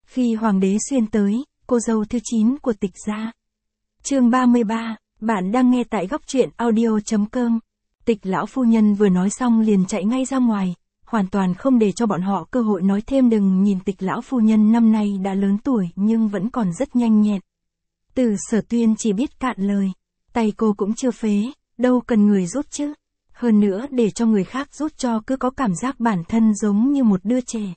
Khi Hoàng đế Xuyên tới, cô dâu thứ 9 của Tịch gia. Chương 33, bạn đang nghe tại góc truyện audio.com. Tịch lão phu nhân vừa nói xong liền chạy ngay ra ngoài, hoàn toàn không để cho bọn họ cơ hội nói thêm. Đừng nhìn Tịch lão phu nhân năm nay đã lớn tuổi nhưng vẫn còn rất nhanh nhẹn. Từ Sở Tuyên chỉ biết cạn lời, tay cô cũng chưa phế, đâu cần người giúp chứ. Hơn nữa để cho người khác giúp cho cứ có cảm giác bản thân giống như một đứa trẻ.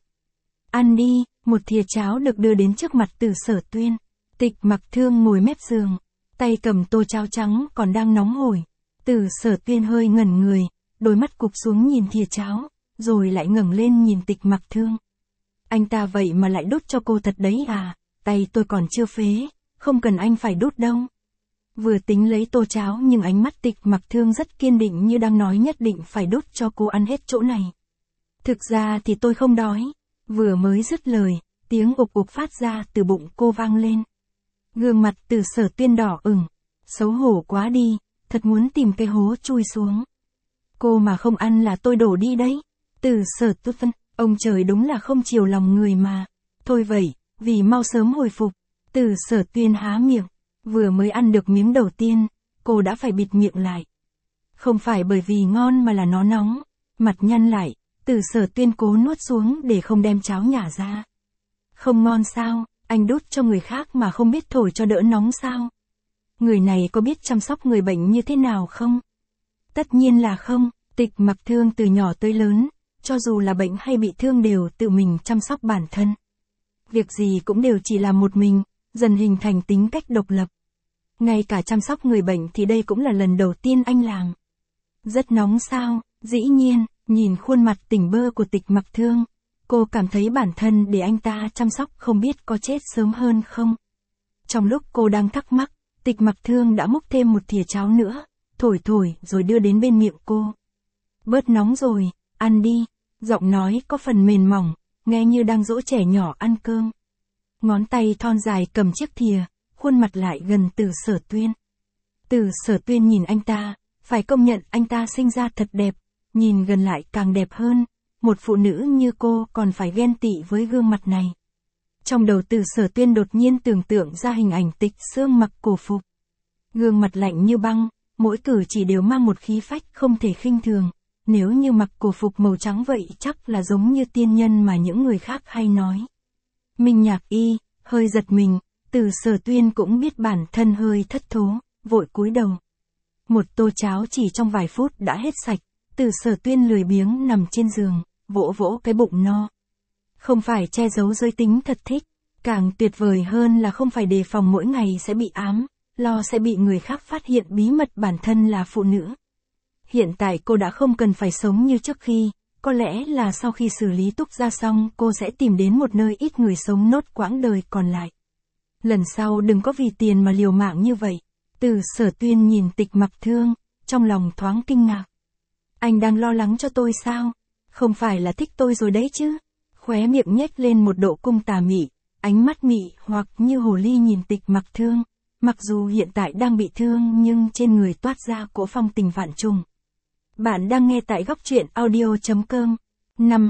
Ăn đi, một thìa cháo được đưa đến trước mặt Từ Sở Tuyên. Tịch Mặc Thương ngồi mép giường, tay cầm tô cháo trắng còn đang nóng hổi. Từ Sở Tuyên hơi ngẩn người, đôi mắt cụp xuống nhìn thìa cháo, rồi lại ngẩng lên nhìn Tịch Mặc Thương. Anh ta vậy mà lại đút cho cô thật đấy à? Tay tôi còn chưa phế, không cần anh phải đút đâu. Vừa tính lấy tô cháo nhưng ánh mắt Tịch Mặc Thương rất kiên định, như đang nói nhất định phải đút cho cô ăn hết chỗ này. Thực ra thì tôi không đói. Vừa mới dứt lời, tiếng ục ục phát ra từ bụng cô vang lên. Gương mặt Từ Sở Tuyên đỏ ửng, xấu hổ quá đi, thật muốn tìm cái hố chui xuống. Cô mà không ăn là tôi đổ đi đấy. Từ Sở Tuyên, ông trời đúng là không chiều lòng người mà. Thôi vậy, vì mau sớm hồi phục, Từ Sở Tuyên há miệng, vừa mới ăn được miếng đầu tiên, cô đã phải bịt miệng lại. Không phải bởi vì ngon mà là nó nóng, mặt nhăn lại. Từ Sở Tuyên cố nuốt xuống để không đem cháo nhả ra. Không ngon sao, anh đút cho người khác mà không biết thổi cho đỡ nóng sao? Người này có biết chăm sóc người bệnh như thế nào không? Tất nhiên là không. Tịch Mặc Thương từ nhỏ tới lớn, cho dù là bệnh hay bị thương đều tự mình chăm sóc bản thân. Việc gì cũng đều chỉ làm một mình, dần hình thành tính cách độc lập. Ngay cả chăm sóc người bệnh thì đây cũng là lần đầu tiên anh làm. Rất nóng sao? Dĩ nhiên. Nhìn khuôn mặt tỉnh bơ của Tịch Mặc Thương, cô cảm thấy bản thân để anh ta chăm sóc không biết có chết sớm hơn không. Trong lúc cô đang thắc mắc, Tịch Mặc Thương đã múc thêm một thìa cháo nữa, thổi rồi đưa đến bên miệng cô. Bớt nóng rồi, ăn đi. Giọng nói có phần mềm mỏng, nghe như đang dỗ trẻ nhỏ ăn cơm. Ngón tay thon dài cầm chiếc thìa, khuôn mặt lại gần Từ Sở Tuyên. Từ Sở Tuyên nhìn anh ta, phải công nhận anh ta sinh ra thật đẹp. Nhìn gần lại càng đẹp hơn, một phụ nữ như cô còn phải ghen tị với gương mặt này. Trong đầu Từ Sở Tuyên đột nhiên tưởng tượng ra hình ảnh Tịch Sương mặc cổ phục. Gương mặt lạnh như băng, mỗi cử chỉ đều mang một khí phách không thể khinh thường. Nếu như mặc cổ phục màu trắng vậy chắc là giống như tiên nhân mà những người khác hay nói. Minh Nhạc Y, hơi giật mình, Từ Sở Tuyên cũng biết bản thân hơi thất thố, vội cúi đầu. Một tô cháo chỉ trong vài phút đã hết sạch. Từ Sở Tuyên lười biếng nằm trên giường, vỗ vỗ cái bụng no. Không phải che giấu giới tính thật thích, càng tuyệt vời hơn là không phải đề phòng mỗi ngày sẽ bị ám, lo sẽ bị người khác phát hiện bí mật bản thân là phụ nữ. Hiện tại cô đã không cần phải sống như trước khi, có lẽ là sau khi xử lý Túc Gia xong cô sẽ tìm đến một nơi ít người sống nốt quãng đời còn lại. Lần sau đừng có vì tiền mà liều mạng như vậy. Từ Sở Tuyên nhìn Tịch Mặc Thương, trong lòng thoáng kinh ngạc. Anh đang lo lắng cho tôi sao? Không phải là thích tôi rồi đấy chứ? Khóe miệng nhếch lên một độ cung tà mị, ánh mắt mị hoặc như hồ ly nhìn Tịch Mặc Thương. Mặc dù hiện tại đang bị thương nhưng trên người toát ra cỗ phong tình vạn trùng. Bạn đang nghe tại góc truyện audio.com. Năm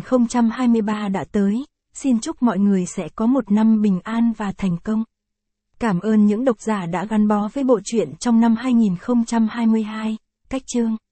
2023 đã tới, xin chúc mọi người sẽ có một năm bình an và thành công. Cảm ơn những độc giả đã gắn bó với bộ truyện trong năm 2022. Cách chương